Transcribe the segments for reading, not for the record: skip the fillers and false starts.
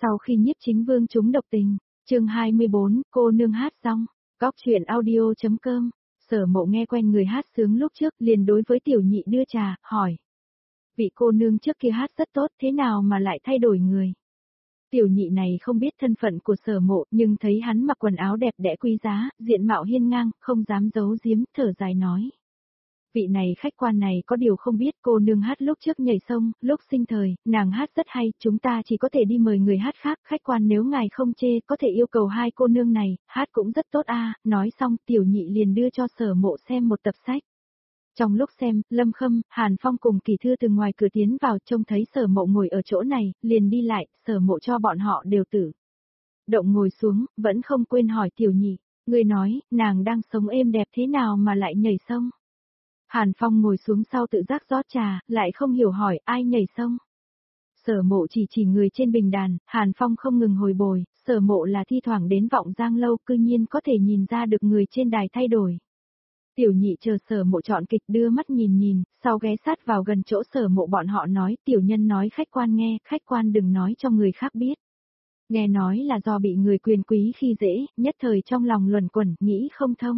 Sau khi Nhiếp Chính Vương trúng độc tình, chương 24, cô nương hát xong, Cóc truyện audio.com, Sở Mộ nghe quen người hát sướng lúc trước liền đối với tiểu nhị đưa trà, hỏi. Vị cô nương trước kia hát rất tốt thế nào mà lại thay đổi người? Tiểu nhị này không biết thân phận của Sở Mộ nhưng thấy hắn mặc quần áo đẹp đẽ quý giá, diện mạo hiên ngang, không dám giấu giếm, thở dài nói. Vị này khách quan này có điều không biết cô nương hát lúc trước nhảy sông, lúc sinh thời, nàng hát rất hay, chúng ta chỉ có thể đi mời người hát khác, khách quan nếu ngài không chê, có thể yêu cầu hai cô nương này, hát cũng rất tốt a. Nói xong tiểu nhị liền đưa cho Sở Mộ xem một tập sách. Trong lúc xem, Lâm Khâm, Hàn Phong cùng Kỳ Thư từ ngoài cửa tiến vào trông thấy Sở Mộ ngồi ở chỗ này, liền đi lại, Sở Mộ cho bọn họ đều tử. Động ngồi xuống, vẫn không quên hỏi tiểu nhị, người nói, nàng đang sống êm đẹp thế nào mà lại nhảy sông? Hàn Phong ngồi xuống sau tự giác rót trà, lại không hiểu hỏi ai nhảy sông. Sở Mộ chỉ người trên bình đàn, Hàn Phong không ngừng hồi bồi, Sở Mộ là thi thoảng đến Vọng Giang lâu cư nhiên có thể nhìn ra được người trên đài thay đổi. Tiểu nhị chờ Sở Mộ chọn kịch đưa mắt nhìn, sau ghé sát vào gần chỗ Sở Mộ bọn họ nói, tiểu nhân nói khách quan nghe, khách quan đừng nói cho người khác biết. Nghe nói là do bị người quyền quý khi dễ, nhất thời trong lòng luẩn quẩn, nghĩ không thông.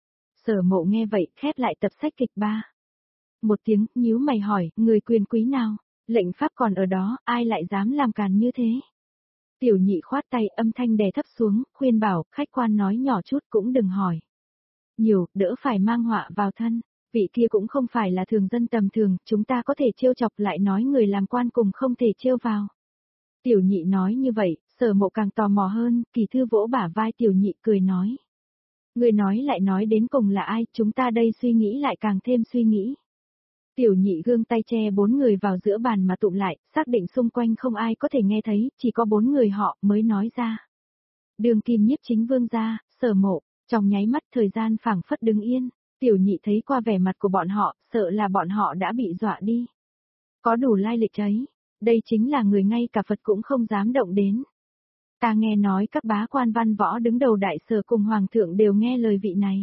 Sở Mộ nghe vậy, khép lại tập sách kịch 3. Một tiếng, nhíu mày hỏi, người quyền quý nào? Lệnh pháp còn ở đó, ai lại dám làm càn như thế? Tiểu nhị khoát tay, âm thanh đè thấp xuống, khuyên bảo, khách quan nói nhỏ chút cũng đừng hỏi. Nhiều, đỡ phải mang họa vào thân. Vị kia cũng không phải là thường dân tầm thường, chúng ta có thể trêu chọc lại nói người làm quan cùng không thể trêu vào. Tiểu nhị nói như vậy, Sở Mộ càng tò mò hơn, Kỳ Thư vỗ bả vai tiểu nhị cười nói. Người nói lại nói đến cùng là ai, chúng ta đây suy nghĩ lại càng thêm suy nghĩ. Tiểu nhị gương tay che 4 người vào giữa bàn mà tụm lại, xác định xung quanh không ai có thể nghe thấy, chỉ có 4 người họ mới nói ra. Đường Kim Nhiếp Chính Vương gia, Sở Mộ, trong nháy mắt thời gian phảng phất đứng yên, tiểu nhị thấy qua vẻ mặt của bọn họ, sợ là bọn họ đã bị dọa đi. Có đủ lai lịch ấy, đây chính là người ngay cả Phật cũng không dám động đến. Ta nghe nói các bá quan văn võ đứng đầu đại sở cùng hoàng thượng đều nghe lời vị này.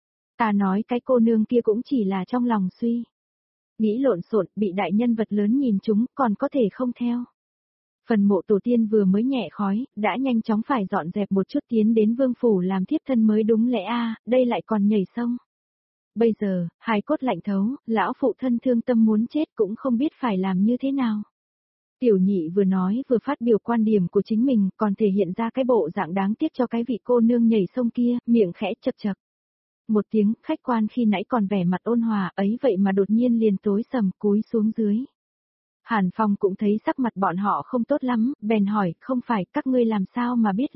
Ta nói cái cô nương kia cũng chỉ là trong lòng suy. Nghĩ lộn xộn, bị đại nhân vật lớn nhìn chúng, còn có thể không theo. Phần mộ tổ tiên vừa mới nhẹ khói, đã nhanh chóng phải dọn dẹp một chút tiến đến vương phủ làm thiếp thân mới đúng lẽ a, đây lại còn nhảy sông. Bây giờ, hài cốt lạnh thấu, lão phụ thân thương tâm muốn chết cũng không biết phải làm như thế nào. Tiểu nhị vừa nói vừa phát biểu quan điểm của chính mình, còn thể hiện ra cái bộ dạng đáng tiếc cho cái vị cô nương nhảy sông kia, miệng khẽ chập chập. Một tiếng, khách quan khi nãy còn vẻ mặt ôn hòa ấy vậy mà đột nhiên liền tối sầm cúi xuống dưới. Hàn Phong cũng thấy sắc mặt bọn họ không tốt lắm, bèn hỏi, không phải các ngươi làm sao mà biết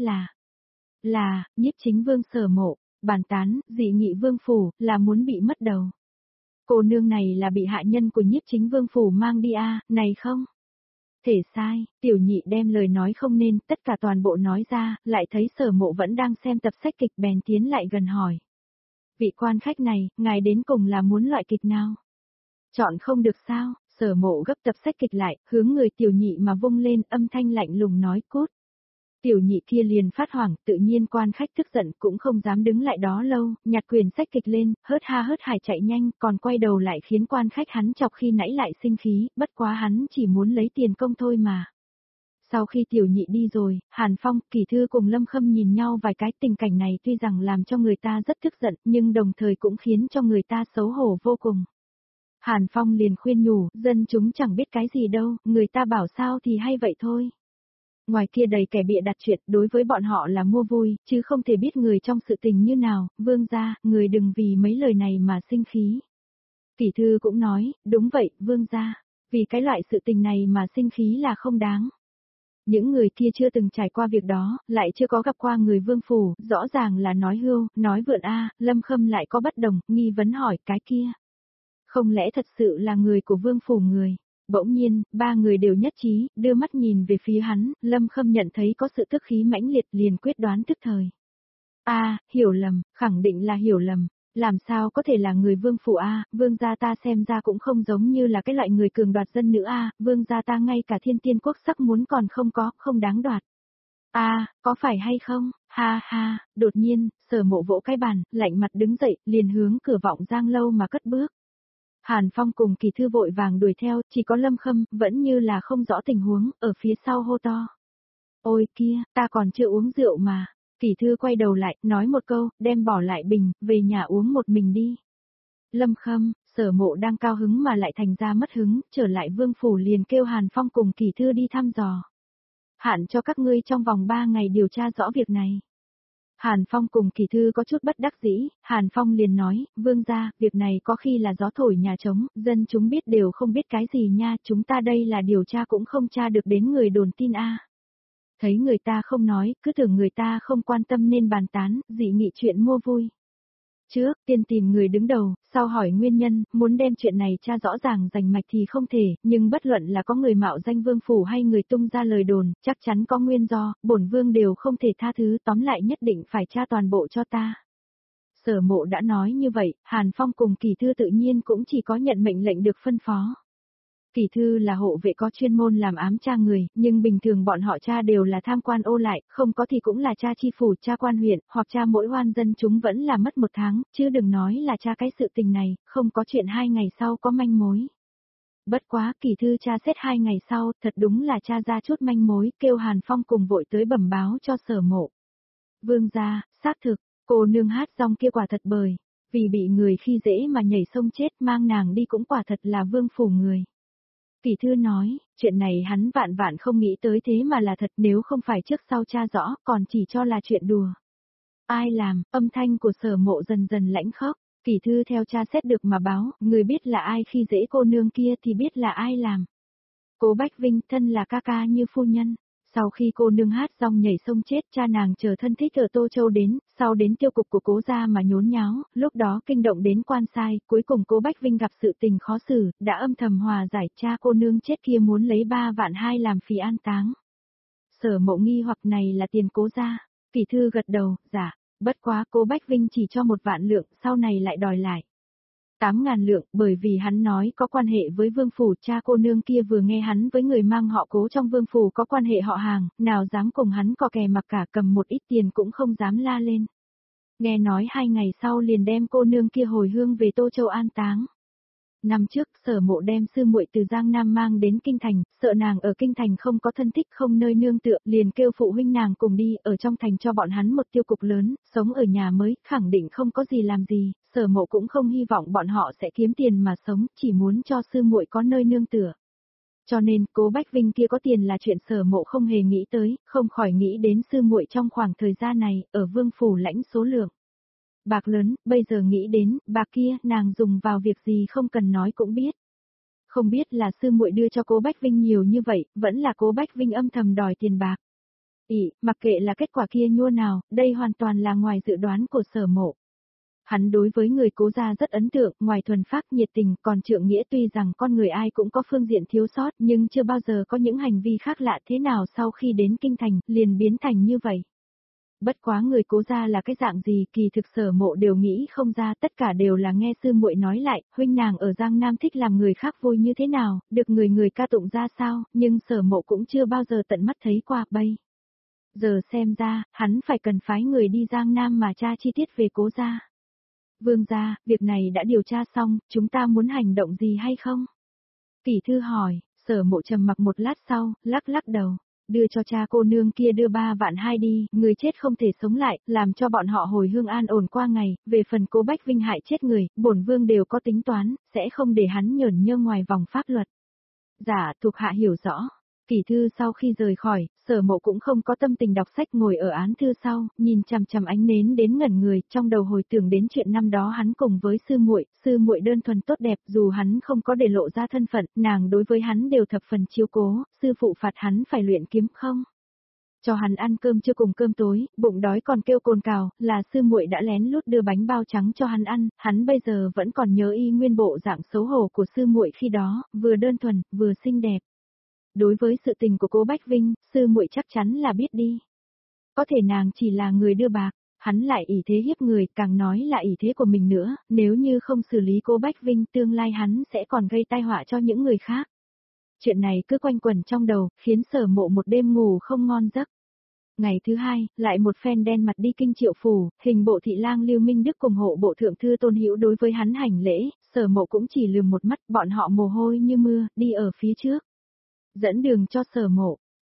là, Nhiếp Chính Vương Sở Mộ, bàn tán, dị nghị vương phủ, là muốn bị mất đầu. Cô nương này là bị hạ nhân của Nhiếp Chính Vương phủ mang đi này không? Thể sai, tiểu nhị đem lời nói không nên, tất cả toàn bộ nói ra, lại thấy Sở Mộ vẫn đang xem tập sách kịch bèn tiến lại gần hỏi. Vị quan khách này, ngài đến cùng là muốn loại kịch nào? Chọn không được sao? Sở Mộ gấp tập sách kịch lại, hướng người tiểu nhị mà vung lên, âm thanh lạnh lùng nói cút. Tiểu nhị kia liền phát hoảng, tự nhiên quan khách tức giận cũng không dám đứng lại đó lâu, nhặt quyển sách kịch lên, hớt ha hớt hải chạy nhanh, còn quay đầu lại khiến quan khách hắn chọc khi nãy lại sinh khí, bất quá hắn chỉ muốn lấy tiền công thôi mà. Sau khi tiểu nhị đi rồi, Hàn Phong, Kỳ Thư cùng Lâm Khâm nhìn nhau vài cái, tình cảnh này tuy rằng làm cho người ta rất tức giận, nhưng đồng thời cũng khiến cho người ta xấu hổ vô cùng. Hàn Phong liền khuyên nhủ, dân chúng chẳng biết cái gì đâu, người ta bảo sao thì hay vậy thôi. Ngoài kia đầy kẻ bịa đặt chuyện, đối với bọn họ là mua vui, chứ không thể biết người trong sự tình như nào, vương gia, người đừng vì mấy lời này mà sinh khí. Kỳ Thư cũng nói, đúng vậy, vương gia, vì cái loại sự tình này mà sinh khí là không đáng. Những người kia chưa từng trải qua việc đó, lại chưa có gặp qua người vương phủ, rõ ràng là nói hưu, nói vượn Lâm Khâm lại có bất đồng, nghi vấn hỏi cái kia. Không lẽ thật sự là người của vương phủ người? Bỗng nhiên, 3 người đều nhất trí, đưa mắt nhìn về phía hắn, Lâm Khâm nhận thấy có sự tức khí mãnh liệt liền quyết đoán tức thời. Hiểu lầm, khẳng định là hiểu lầm. Làm sao có thể là người vương phủ vương gia ta xem ra cũng không giống như là cái loại người cường đoạt dân nữ vương gia ta ngay cả thiên tiên quốc sắc muốn còn không có, không đáng đoạt. Có phải hay không? Ha ha, đột nhiên, Sở Mộ vỗ cái bàn, lạnh mặt đứng dậy, liền hướng cửa Vọng Giang lâu mà cất bước. Hàn Phong cùng Kỳ Thư vội vàng đuổi theo, chỉ có Lâm Khâm, vẫn như là không rõ tình huống, ở phía sau hô to. Ôi kia, ta còn chưa uống rượu mà. Kỳ thư quay đầu lại, nói một câu, đem bỏ lại bình, về nhà uống một mình đi. Lâm Khâm, Sở Mộ đang cao hứng mà lại thành ra mất hứng, trở lại Vương Phủ liền kêu Hàn Phong cùng Kỳ thư đi thăm dò. Hạn cho các ngươi trong vòng 3 ngày điều tra rõ việc này. Hàn Phong cùng Kỳ thư có chút bất đắc dĩ, Hàn Phong liền nói, vương gia, việc này có khi là gió thổi nhà trống, dân chúng biết đều không biết cái gì nha, chúng ta đây là điều tra cũng không tra được đến người đồn tin a. Thấy người ta không nói, cứ tưởng người ta không quan tâm nên bàn tán, dị nghị chuyện mua vui. Trước, tiên tìm người đứng đầu, sau hỏi nguyên nhân, muốn đem chuyện này tra rõ ràng rành mạch thì không thể, nhưng bất luận là có người mạo danh vương phủ hay người tung ra lời đồn, chắc chắn có nguyên do, bổn vương đều không thể tha thứ, tóm lại nhất định phải tra toàn bộ cho ta. Sở Mộ đã nói như vậy, Hàn Phong cùng Kỳ thư tự nhiên cũng chỉ có nhận mệnh lệnh được phân phó. Kỳ thư là hộ vệ có chuyên môn làm ám tra người, nhưng bình thường bọn họ tra đều là tham quan ô lại, không có thì cũng là tra chi phủ, tra quan huyện, hoặc tra mỗi oan dân chúng vẫn là mất 1 tháng, chứ đừng nói là tra cái sự tình này, không có chuyện 2 ngày sau có manh mối. Bất quá, Kỳ thư tra xét 2 ngày sau, thật đúng là tra ra chút manh mối, kêu Hàn Phong cùng vội tới bẩm báo cho Sở Mộ. Vương gia, xác thực, cô nương hát rong kia quả thật bời, vì bị người khi dễ mà nhảy sông chết, mang nàng đi cũng quả thật là vương phủ người. Kỳ thư nói, chuyện này hắn vạn vạn không nghĩ tới thế mà là thật, nếu không phải trước sau tra rõ, còn chỉ cho là chuyện đùa. Ai làm, âm thanh của Sở Mộ dần dần lãnh khốc, Kỳ thư theo tra xét được mà báo, người biết là ai khi dễ cô nương kia thì biết là ai làm. Cố Bách Vinh thân là ca ca như phu nhân. Sau khi cô nương hát rong nhảy sông chết, cha nàng chờ thân thích ở Tô Châu đến, sau đến tiêu cục của Cố gia mà nhốn nháo, lúc đó kinh động đến quan sai, cuối cùng Cố Bách Vinh gặp sự tình khó xử, đã âm thầm hòa giải, cha cô nương chết kia muốn lấy 3 vạn 2 làm phí an táng. Sở Mộ nghi hoặc này là tiền Cố gia. Kỳ thư gật đầu, dạ, bất quá Cố Bách Vinh chỉ cho 1 vạn lượng, sau này lại đòi lại 8.000 lượng, bởi vì hắn nói có quan hệ với vương phủ, cha cô nương kia vừa nghe hắn với người mang họ Cố trong vương phủ có quan hệ họ hàng, nào dám cùng hắn có kè mặc cả, cầm một ít tiền cũng không dám la lên. Nghe nói 2 ngày sau liền đem cô nương kia hồi hương về Tô Châu an táng. Năm trước, Sở Mộ đem sư muội từ Giang Nam mang đến Kinh Thành, sợ nàng ở Kinh Thành không có thân thích không nơi nương tựa, liền kêu phụ huynh nàng cùng đi, ở trong thành cho bọn hắn một tiêu cục lớn, sống ở nhà mới, khẳng định không có gì làm gì, Sở Mộ cũng không hy vọng bọn họ sẽ kiếm tiền mà sống, chỉ muốn cho sư muội có nơi nương tựa. Cho nên, Cố Bách Vinh kia có tiền là chuyện Sở Mộ không hề nghĩ tới, không khỏi nghĩ đến sư muội trong khoảng thời gian này, ở vương phủ lãnh số lượng bạc lớn, bây giờ nghĩ đến, bạc kia, nàng dùng vào việc gì không cần nói cũng biết. Không biết là sư muội đưa cho Cố Bách Vinh nhiều như vậy, vẫn là Cố Bách Vinh âm thầm đòi tiền bạc. Mặc kệ là kết quả kia nhua nào, đây hoàn toàn là ngoài dự đoán của Sở Mộ. Hắn đối với người Cố gia rất ấn tượng, ngoài thuần phác nhiệt tình, còn trượng nghĩa, tuy rằng con người ai cũng có phương diện thiếu sót, nhưng chưa bao giờ có những hành vi khác lạ thế nào sau khi đến Kinh Thành, liền biến thành như vậy. Bất quá người Cố gia là cái dạng gì, kỳ thực Sở Mộ đều nghĩ không ra, tất cả đều là nghe sư muội nói lại, huynh nàng ở Giang Nam thích làm người khác vui như thế nào, được người ca tụng ra sao, nhưng Sở Mộ cũng chưa bao giờ tận mắt thấy qua bây. Giờ xem ra, hắn phải cần phái người đi Giang Nam mà tra chi tiết về Cố gia. Vương gia, việc này đã điều tra xong, chúng ta muốn hành động gì hay không? Kỳ thư hỏi, Sở Mộ trầm mặc một lát sau, lắc lắc đầu. Đưa cho cha cô nương kia đưa 3 vạn 2 đi, người chết không thể sống lại, làm cho bọn họ hồi hương an ổn qua ngày, về phần Cố Bách Vinh hại chết người, bổn vương đều có tính toán, sẽ không để hắn nhởn nhơ ngoài vòng pháp luật. Dạ, thuộc hạ hiểu rõ. Kỳ thư sau khi rời khỏi, Sở Mộ cũng không có tâm tình đọc sách, ngồi ở án thư sau, nhìn chằm chằm ánh nến đến ngẩn người, trong đầu hồi tưởng đến chuyện năm đó hắn cùng với sư muội đơn thuần tốt đẹp, dù hắn không có để lộ ra thân phận, nàng đối với hắn đều thập phần chiếu cố, sư phụ phạt hắn phải luyện kiếm không? Cho hắn ăn cơm trưa cùng cơm tối, bụng đói còn kêu cồn cào, là sư muội đã lén lút đưa bánh bao trắng cho hắn ăn, hắn bây giờ vẫn còn nhớ y nguyên bộ dạng xấu hổ của sư muội khi đó, vừa đơn thuần, vừa xinh đẹp. Đối với sự tình của Cố Bách Vinh, sư muội chắc chắn là biết đi. Có thể nàng chỉ là người đưa bạc, hắn lại ỷ thế hiếp người, càng nói là ỷ thế của mình nữa, nếu như không xử lý Cố Bách Vinh, tương lai hắn sẽ còn gây tai họa cho những người khác. Chuyện này cứ quanh quẩn trong đầu, khiến Sở Mộ một đêm ngủ không ngon giấc. Ngày thứ hai, lại một phen đen mặt đi kinh Triệu phủ, hình bộ thị lang Lưu Minh Đức cùng hộ bộ thượng thư Tôn Hữu đối với hắn hành lễ, Sở Mộ cũng chỉ lườm một mắt, bọn họ mồ hôi như mưa, đi ở phía trước. Dẫn đường cho Sở Mộ,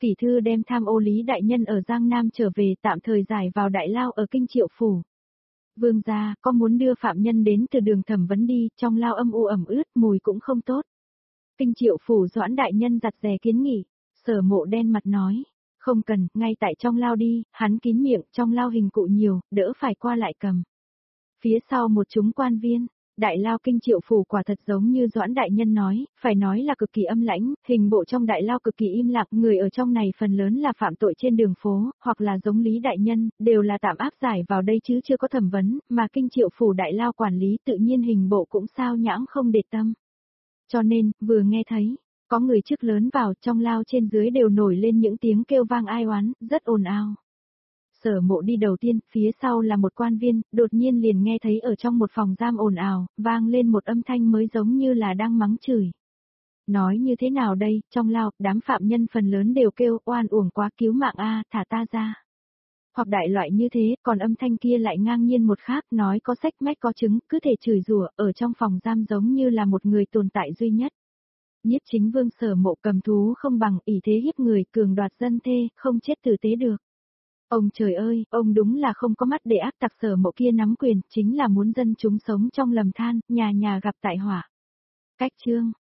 Kỷ thư đem tham ô Lý đại nhân ở Giang Nam trở về tạm thời giải vào đại lao ở Kinh Triệu Phủ. Vương gia, có muốn đưa phạm nhân đến từ đường thẩm vấn đi, trong lao âm u ẩm ướt, mùi cũng không tốt. Kinh Triệu Phủ Doãn đại nhân giặt rè kiến nghị, Sở Mộ đen mặt nói, không cần, ngay tại trong lao đi, hắn kín miệng, trong lao hình cụ nhiều, đỡ phải qua lại cầm. Phía sau một chúng quan viên, đại lao Kinh Triệu Phủ quả thật giống như Doãn đại nhân nói, phải nói là cực kỳ âm lãnh, hình bộ trong đại lao cực kỳ im lặng, người ở trong này phần lớn là phạm tội trên đường phố, hoặc là giống Lý đại nhân, đều là tạm áp giải vào đây chứ chưa có thẩm vấn, mà Kinh Triệu Phủ đại lao quản lý tự nhiên hình bộ cũng sao nhãng không để tâm. Cho nên, vừa nghe thấy, có người chức lớn vào trong lao trên dưới đều nổi lên những tiếng kêu vang ai oán, rất ồn ào. Sở Mộ đi đầu tiên, phía sau là một quan viên, đột nhiên liền nghe thấy ở trong một phòng giam ồn ào, vang lên một âm thanh mới giống như là đang mắng chửi. Nói như thế nào đây, trong lao, đám phạm nhân phần lớn đều kêu oan uổng quá cứu mạng a, thả ta ra. Hoặc đại loại như thế, còn âm thanh kia lại ngang nhiên một khác, nói có sách mách có chứng, cứ thể chửi rủa, ở trong phòng giam giống như là một người tồn tại duy nhất. Nhiếp chính vương Sở Mộ cầm thú không bằng, ỷ thế hiếp người, cường đoạt dân thê, không chết tử tế được. Ông trời ơi, ông đúng là không có mắt để ác tặc. Sở Mộ kia nắm quyền, chính là muốn dân chúng sống trong lầm than, nhà nhà gặp tại họa. Cách chương